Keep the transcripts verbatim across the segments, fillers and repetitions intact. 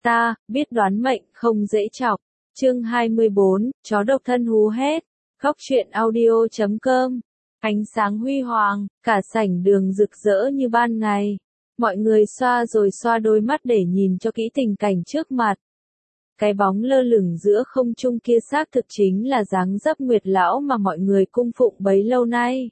Ta, biết đoán mệnh không dễ chọc. Chương hai mươi bốn, chó độc thân hú hét. Góc truyện audio chấm com. Ánh sáng huy hoàng, cả sảnh đường rực rỡ như ban ngày. Mọi người xoa rồi xoa đôi mắt để nhìn cho kỹ tình cảnh trước mặt. Cái bóng lơ lửng giữa không trung kia xác thực chính là dáng dấp Nguyệt lão mà mọi người cung phụng bấy lâu nay.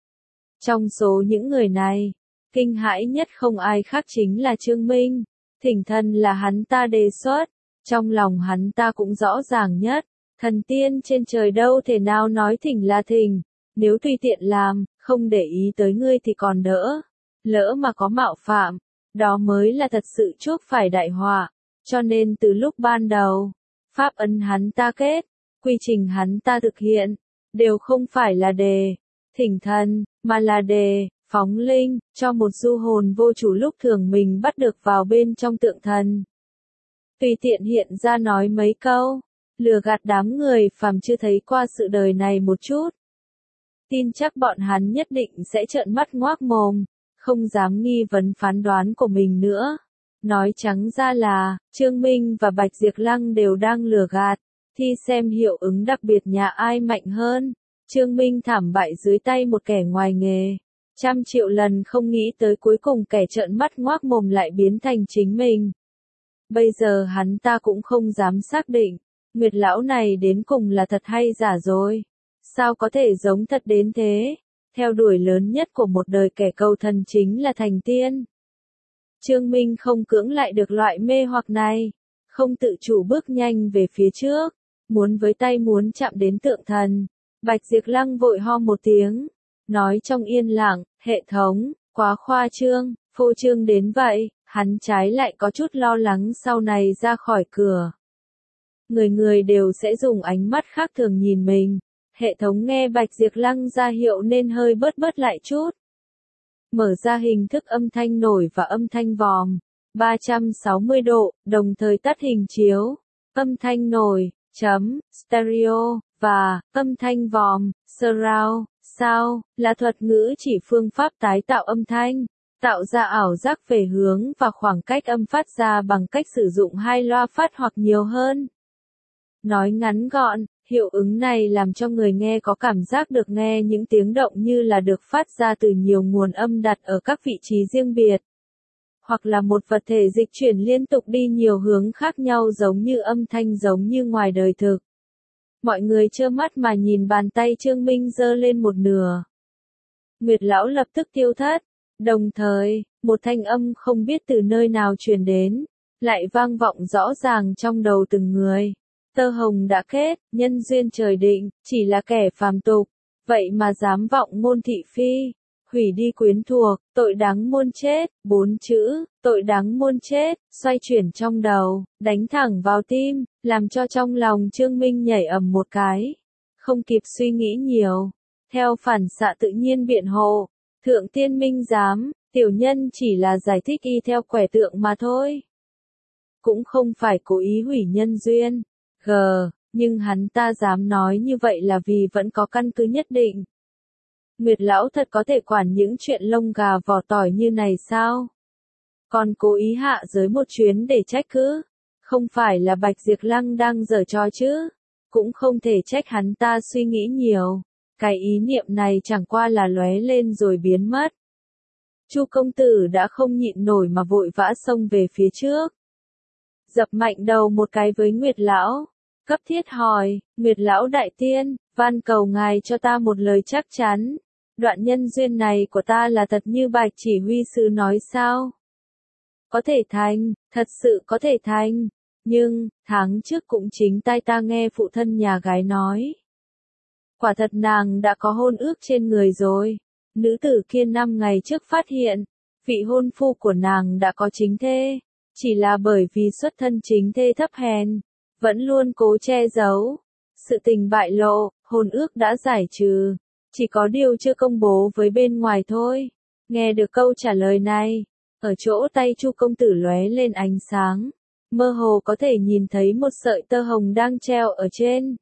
Trong số những người này, kinh hãi nhất không ai khác chính là Trương Minh. Thỉnh thần là hắn ta đề xuất, trong lòng hắn ta cũng rõ ràng nhất, thần tiên trên trời đâu thể nào nói thỉnh là thỉnh, nếu tùy tiện làm, không để ý tới ngươi thì còn đỡ, lỡ mà có mạo phạm, đó mới là thật sự chuốc phải đại họa, cho nên từ lúc ban đầu, pháp ấn hắn ta kết, quy trình hắn ta thực hiện, đều không phải là đề, thỉnh thần, mà là đề, phóng linh, cho một du hồn vô chủ lúc thường mình bắt được vào bên trong tượng thần. Tùy tiện hiện ra nói mấy câu, lừa gạt đám người phàm chưa thấy qua sự đời này một chút. Tin chắc bọn hắn nhất định sẽ trợn mắt ngoác mồm, không dám nghi vấn phán đoán của mình nữa. Nói trắng ra là, Trương Minh và Bạch Diệp Lăng đều đang lừa gạt, thi xem hiệu ứng đặc biệt nhà ai mạnh hơn. Trương Minh thảm bại dưới tay một kẻ ngoài nghề. Trăm triệu lần không nghĩ tới cuối cùng kẻ trợn mắt ngoác mồm lại biến thành chính mình. Bây giờ hắn ta cũng không dám xác định, Nguyệt lão này đến cùng là thật hay giả rồi. Sao có thể giống thật đến thế? Theo đuổi lớn nhất của một đời kẻ cầu thần chính là thành tiên. Trương Minh không cưỡng lại được loại mê hoặc này, không tự chủ bước nhanh về phía trước, muốn với tay muốn chạm đến tượng thần. Bạch Diệp Lăng vội ho một tiếng, nói trong yên lặng, hệ thống, quá khoa trương, phô trương đến vậy, hắn trái lại có chút lo lắng sau này ra khỏi cửa. Người người đều sẽ dùng ánh mắt khác thường nhìn mình, hệ thống nghe Bạch Diệp Lăng ra hiệu nên hơi bớt bớt lại chút. Mở ra hình thức âm thanh nổi và âm thanh vòm, ba trăm sáu mươi độ, đồng thời tắt hình chiếu, âm thanh nổi, chấm, stereo, và, âm thanh vòm, surround, sound, là thuật ngữ chỉ phương pháp tái tạo âm thanh, tạo ra ảo giác về hướng và khoảng cách âm phát ra bằng cách sử dụng hai loa phát hoặc nhiều hơn. Nói ngắn gọn, hiệu ứng này làm cho người nghe có cảm giác được nghe những tiếng động như là được phát ra từ nhiều nguồn âm đặt ở các vị trí riêng biệt. Hoặc là một vật thể dịch chuyển liên tục đi nhiều hướng khác nhau giống như âm thanh giống như ngoài đời thực. Mọi người trơ mắt mà nhìn bàn tay Trương Minh giơ lên một nửa. Nguyệt lão lập tức tiêu thất, đồng thời, một thanh âm không biết từ nơi nào truyền đến, lại vang vọng rõ ràng trong đầu từng người. Tơ hồng đã kết, nhân duyên trời định, chỉ là kẻ phàm tục, vậy mà dám vọng ngôn thị phi, hủy đi quyến thuộc, tội đáng muôn chết, bốn chữ, tội đáng muôn chết, xoay chuyển trong đầu, đánh thẳng vào tim, làm cho trong lòng Trương Minh nhảy ầm một cái, không kịp suy nghĩ nhiều, theo phản xạ tự nhiên biện hộ, thượng tiên minh giám, tiểu nhân chỉ là giải thích y theo quẻ tượng mà thôi, cũng không phải cố ý hủy nhân duyên. G, nhưng hắn ta dám nói như vậy là vì vẫn có căn cứ nhất định. Nguyệt lão thật có thể quản những chuyện lông gà vỏ tỏi như này sao? Còn cố ý hạ giới một chuyến để trách cứ? Không phải là Bạch Diệp Lăng đang giở trò chứ? Cũng không thể trách hắn ta suy nghĩ nhiều. Cái ý niệm này chẳng qua là lóe lên rồi biến mất. Chu công tử đã không nhịn nổi mà vội vã xông về phía trước. Dập mạnh đầu một cái với Nguyệt lão. Cấp thiết hỏi, Nguyệt lão đại tiên, van cầu ngài cho ta một lời chắc chắn. Đoạn nhân duyên này của ta là thật như Bạch chỉ huy sứ nói sao? Có thể thành, thật sự có thể thành. Nhưng, tháng trước cũng chính tai ta nghe phụ thân nhà gái nói. Quả thật nàng đã có hôn ước trên người rồi. Nữ tử kia năm ngày trước phát hiện, vị hôn phu của nàng đã có chính thê. Chỉ là bởi vì xuất thân chính thê thấp hèn. Vẫn luôn cố che giấu. Sự tình bại lộ, hôn ước đã giải trừ. Chỉ có điều chưa công bố với bên ngoài thôi. Nghe được câu trả lời này, ở chỗ tay Chu công tử lóe lên ánh sáng. Mơ hồ có thể nhìn thấy một sợi tơ hồng đang treo ở trên.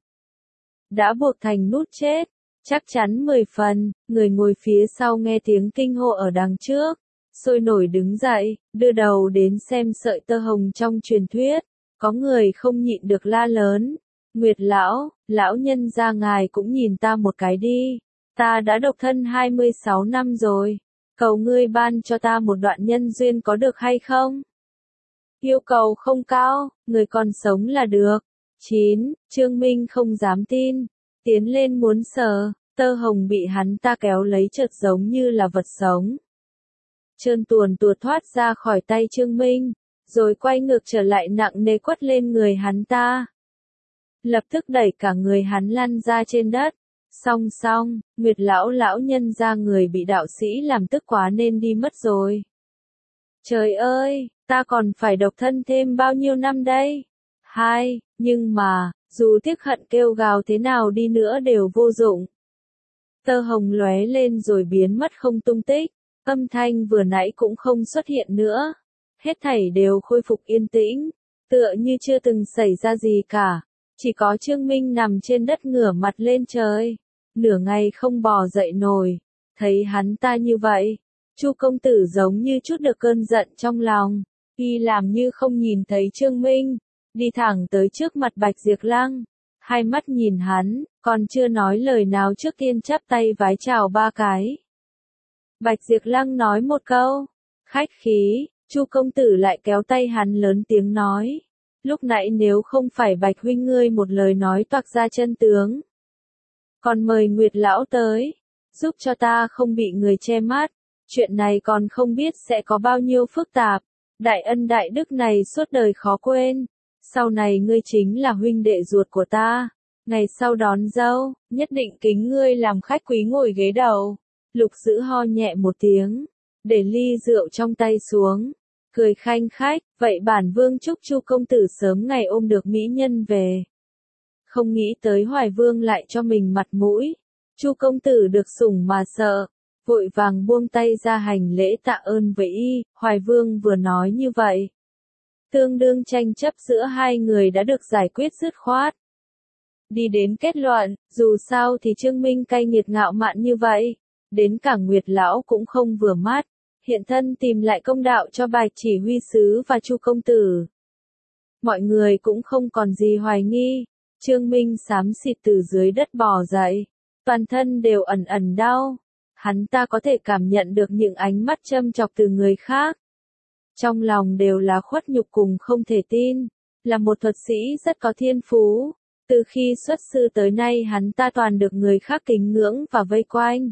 Đã buộc thành nút chết. Chắc chắn mười phần, người ngồi phía sau nghe tiếng kinh hô ở đằng trước. sôi nổi đứng dậy, đưa đầu đến xem sợi tơ hồng trong truyền thuyết. Có người không nhịn được la lớn. Nguyệt lão, lão nhân gia ngài cũng nhìn ta một cái đi. Ta đã độc thân hai mươi sáu năm rồi. Cầu ngươi ban cho ta một đoạn nhân duyên có được hay không? Yêu cầu không cao, người còn sống là được. chín. Trương Minh không dám tin. Tiến lên muốn sờ, tơ hồng bị hắn ta kéo lấy chợt giống như là vật sống. Trơn tuồn tuột thoát ra khỏi tay Trương Minh, rồi quay ngược trở lại nặng nề quất lên người hắn ta. Lập tức đẩy cả người hắn lăn ra trên đất. Song song, Nguyệt lão lão nhân ra người bị đạo sĩ làm tức quá nên đi mất rồi. Trời ơi, ta còn phải độc thân thêm bao nhiêu năm đây? Hai, nhưng mà, dù tiếc hận kêu gào thế nào đi nữa đều vô dụng. Tơ hồng lóe lên rồi biến mất không tung tích, âm thanh vừa nãy cũng không xuất hiện nữa. Hết thảy đều khôi phục yên tĩnh, tựa như chưa từng xảy ra gì cả. Chỉ có Trương Minh nằm trên đất ngửa mặt lên trời, nửa ngày không bò dậy nổi. Thấy hắn ta như vậy, Chu công tử giống như chút được cơn giận trong lòng, y làm như không nhìn thấy Trương Minh, đi thẳng tới trước mặt Bạch Diệp Lăng, hai mắt nhìn hắn, còn chưa nói lời nào trước tiên chắp tay vái chào ba cái. Bạch Diệp Lăng nói một câu, khách khí, Chu công tử lại kéo tay hắn lớn tiếng nói, lúc nãy nếu không phải Bạch huynh ngươi một lời nói toạc ra chân tướng, còn mời Nguyệt lão tới, giúp cho ta không bị người che mắt, chuyện này còn không biết sẽ có bao nhiêu phức tạp, đại ân đại đức này suốt đời khó quên, sau này ngươi chính là huynh đệ ruột của ta, ngày sau đón dâu, nhất định kính ngươi làm khách quý ngồi ghế đầu. Lục Dữ ho nhẹ một tiếng, để ly rượu trong tay xuống, cười khanh khách, vậy bản vương chúc Chu công tử sớm ngày ôm được mỹ nhân về. Không nghĩ tới Hoài Vương lại cho mình mặt mũi, Chu công tử được sủng mà sợ, vội vàng buông tay ra hành lễ tạ ơn với y. Hoài Vương vừa nói như vậy, tương đương tranh chấp giữa hai người đã được giải quyết dứt khoát. Đi đến kết luận, dù sao thì Trương Minh cay nghiệt ngạo mạn như vậy, đến cả Nguyệt lão cũng không vừa mắt, hiện thân tìm lại công đạo cho Bạch chỉ huy sứ và Chu công tử. Mọi người cũng không còn gì hoài nghi, Trương Minh xám xịt từ dưới đất bò dậy, toàn thân đều ẩn ẩn đau, hắn ta có thể cảm nhận được những ánh mắt châm chọc từ người khác. Trong lòng đều là khuất nhục cùng không thể tin, là một thuật sĩ rất có thiên phú, từ khi xuất sư tới nay hắn ta toàn được người khác kính ngưỡng và vây quanh.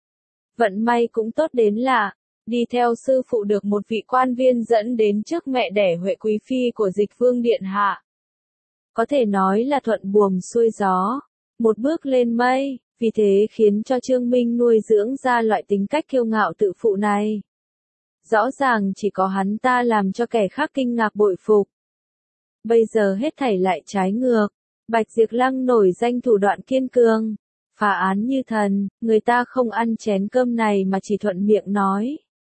Vận may cũng tốt đến lạ, đi theo sư phụ được một vị quan viên dẫn đến trước mẹ đẻ Huệ Quý Phi của Dịch Vương Điện Hạ. Có thể nói là thuận buồm xuôi gió, một bước lên mây, vì thế khiến cho Trương Minh nuôi dưỡng ra loại tính cách kiêu ngạo tự phụ này. Rõ ràng chỉ có hắn ta làm cho kẻ khác kinh ngạc bội phục. Bây giờ hết thảy lại trái ngược, Bạch Diệp Lăng nổi danh thủ đoạn kiên cường, phá án như thần, người ta không ăn chén cơm này mà chỉ thuận miệng nói.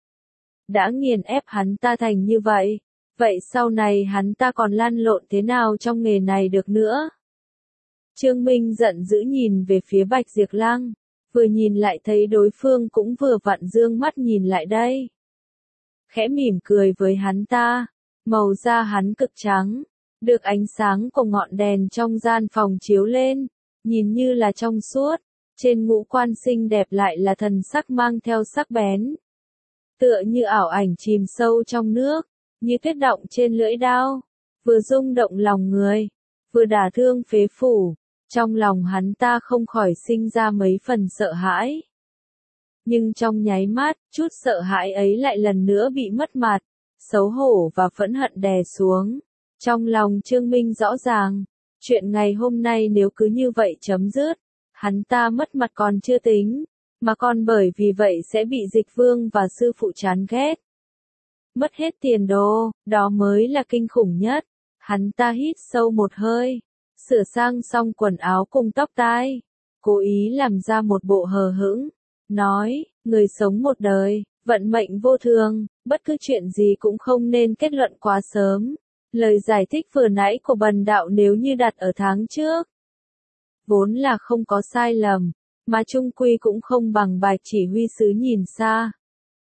Đã nghiền ép hắn ta thành như vậy, vậy sau này hắn ta còn lăn lộn thế nào trong nghề này được nữa? Trương Minh giận dữ nhìn về phía Bạch Diệp Lăng, vừa nhìn lại thấy đối phương cũng vừa vặn dương mắt nhìn lại đây. Khẽ mỉm cười với hắn ta, màu da hắn cực trắng, được ánh sáng của ngọn đèn trong gian phòng chiếu lên, nhìn như là trong suốt, trên ngũ quan xinh đẹp lại là thần sắc mang theo sắc bén. Tựa như ảo ảnh chìm sâu trong nước, như tuyết động trên lưỡi đao, vừa rung động lòng người, vừa đả thương phế phủ, trong lòng hắn ta không khỏi sinh ra mấy phần sợ hãi. Nhưng trong nháy mắt, chút sợ hãi ấy lại lần nữa bị mất mặt, xấu hổ và phẫn hận đè xuống. Trong lòng Trương Minh rõ ràng, chuyện ngày hôm nay nếu cứ như vậy chấm dứt, hắn ta mất mặt còn chưa tính, mà còn bởi vì vậy sẽ bị Dịch Vương và sư phụ chán ghét. Mất hết tiền đồ, đó mới là kinh khủng nhất. Hắn ta hít sâu một hơi, sửa sang xong quần áo cùng tóc tai, cố ý làm ra một bộ hờ hững, nói, người sống một đời, vận mệnh vô thường, bất cứ chuyện gì cũng không nên kết luận quá sớm. Lời giải thích vừa nãy của bần đạo nếu như đặt ở tháng trước, vốn là không có sai lầm, mà chung quy cũng không bằng Bạch chỉ huy sứ nhìn xa.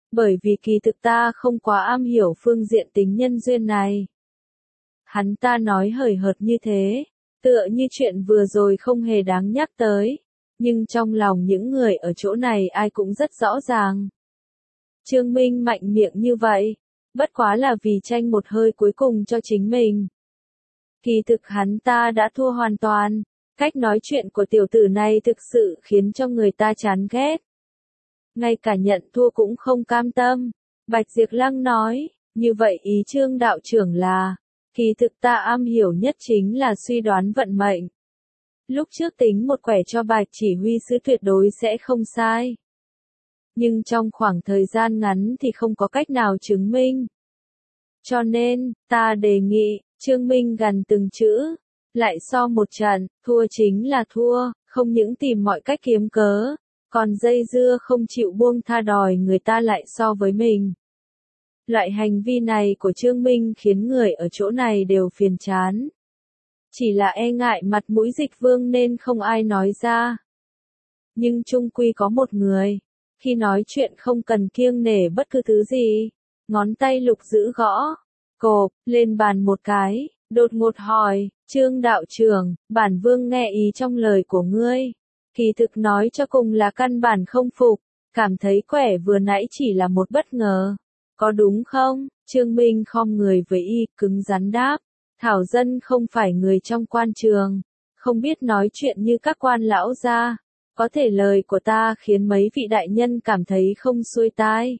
bởi vì kỳ thực ta không quá am hiểu phương diện tính nhân duyên này. Hắn ta nói hời hợt như thế, tựa như chuyện vừa rồi không hề đáng nhắc tới, nhưng trong lòng những người ở chỗ này ai cũng rất rõ ràng. Trương Minh mạnh miệng như vậy, bất quá là vì tranh một hơi cuối cùng cho chính mình. Kỳ thực hắn ta đã thua hoàn toàn, cách nói chuyện của tiểu tử này thực sự khiến cho người ta chán ghét. Ngay cả nhận thua cũng không cam tâm, Bạch Diệp Lăng nói, như vậy ý Trương đạo trưởng là, kỳ thực ta am hiểu nhất chính là suy đoán vận mệnh. Lúc trước tính một quẻ cho Bạch chỉ huy sứ tuyệt đối sẽ không sai. Nhưng trong khoảng thời gian ngắn thì không có cách nào chứng minh. Cho nên, ta đề nghị, Trương Minh gần từng chữ, lại so một trận, thua chính là thua, không những tìm mọi cách kiếm cớ, còn dây dưa không chịu buông tha đòi người ta lại so với mình. Loại hành vi này của Trương Minh khiến người ở chỗ này đều phiền chán. Chỉ là e ngại mặt mũi Dịch Vương nên không ai nói ra. Nhưng chung quy có một người, khi nói chuyện không cần kiêng nể bất cứ thứ gì, ngón tay Lục Dữ gõ, cộp, lên bàn một cái, đột ngột hỏi, Trương đạo trưởng, bản vương nghe ý trong lời của ngươi. Kỳ thực nói cho cùng là căn bản không phục, cảm thấy quẻ vừa nãy chỉ là một bất ngờ. Có đúng không? Trương Minh khom người với y, cứng rắn đáp. Thảo dân không phải người trong quan trường, không biết nói chuyện như các quan lão gia. Có thể lời của ta khiến mấy vị đại nhân cảm thấy không xuôi tai.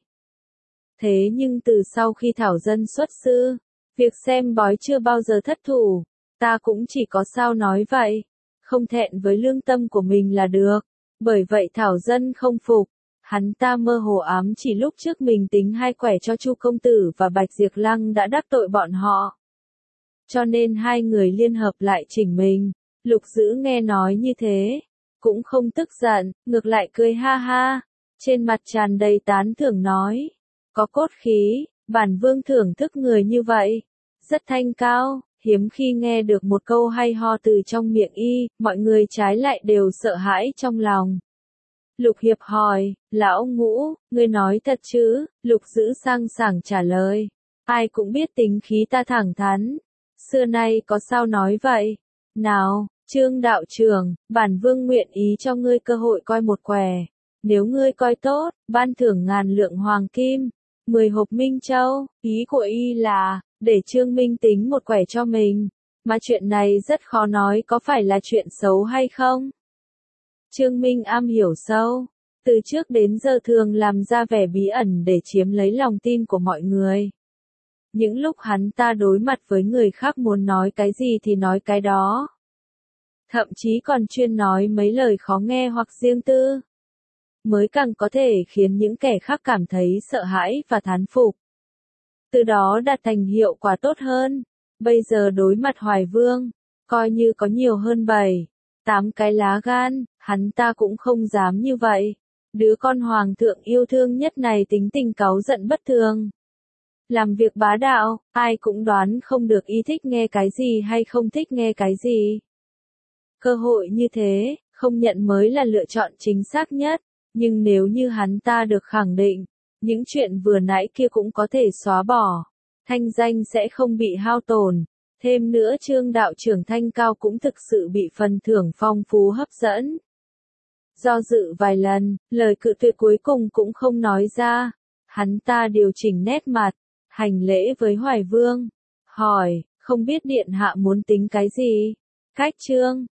Thế nhưng từ sau khi Thảo dân xuất sư, việc xem bói chưa bao giờ thất thủ, ta cũng chỉ có sao nói vậy. Không thẹn với lương tâm của mình là được. Bởi vậy Thảo dân không phục. Hắn ta mơ hồ ám chỉ lúc trước mình tính hai quẻ cho Chu công tử và Bạch Diệp Lăng đã đắc tội bọn họ. Cho nên hai người liên hợp lại chỉnh mình. Lục Dữ nghe nói như thế, cũng không tức giận, ngược lại cười ha ha, trên mặt tràn đầy tán thưởng nói, có cốt khí, bản vương thưởng thức người như vậy, rất thanh cao. Hiếm khi nghe được một câu hay ho từ trong miệng y, mọi người trái lại đều sợ hãi trong lòng. Lục Hiệp hỏi, lão Ngũ, ngươi nói thật chứ? Lục Dữ sang sảng trả lời, ai cũng biết tính khí ta thẳng thắn, xưa nay có sao nói vậy. Nào, Trương đạo trưởng, bản vương nguyện ý cho ngươi cơ hội coi một quẻ, nếu ngươi coi tốt, ban thưởng ngàn lượng hoàng kim, mười hộp minh châu. Ý của y là để Trương Minh tính một quẻ cho mình, mà chuyện này rất khó nói có phải là chuyện xấu hay không. Trương Minh am hiểu sâu, từ trước đến giờ thường làm ra vẻ bí ẩn để chiếm lấy lòng tin của mọi người. Những lúc hắn ta đối mặt với người khác muốn nói cái gì thì nói cái đó. Thậm chí còn chuyên nói mấy lời khó nghe hoặc riêng tư. Mới càng có thể khiến những kẻ khác cảm thấy sợ hãi và thán phục. Từ đó đạt thành hiệu quả tốt hơn. Bây giờ đối mặt Hoài Vương, coi như có nhiều hơn bảy, tám cái lá gan, hắn ta cũng không dám như vậy. Đứa con hoàng thượng yêu thương nhất này tính tình cáu giận bất thường. Làm việc bá đạo, ai cũng đoán không được y thích nghe cái gì hay không thích nghe cái gì. Cơ hội như thế, không nhận mới là lựa chọn chính xác nhất, nhưng nếu như hắn ta được khẳng định, những chuyện vừa nãy kia cũng có thể xóa bỏ, thanh danh sẽ không bị hao tổn. Thêm nữa Trương đạo trưởng thanh cao cũng thực sự bị phần thưởng phong phú hấp dẫn. Do dự vài lần, lời cự tuyệt cuối cùng cũng không nói ra. Hắn ta điều chỉnh nét mặt, hành lễ với Hoài Vương, hỏi, không biết điện hạ muốn tính cái gì? Cách Trương,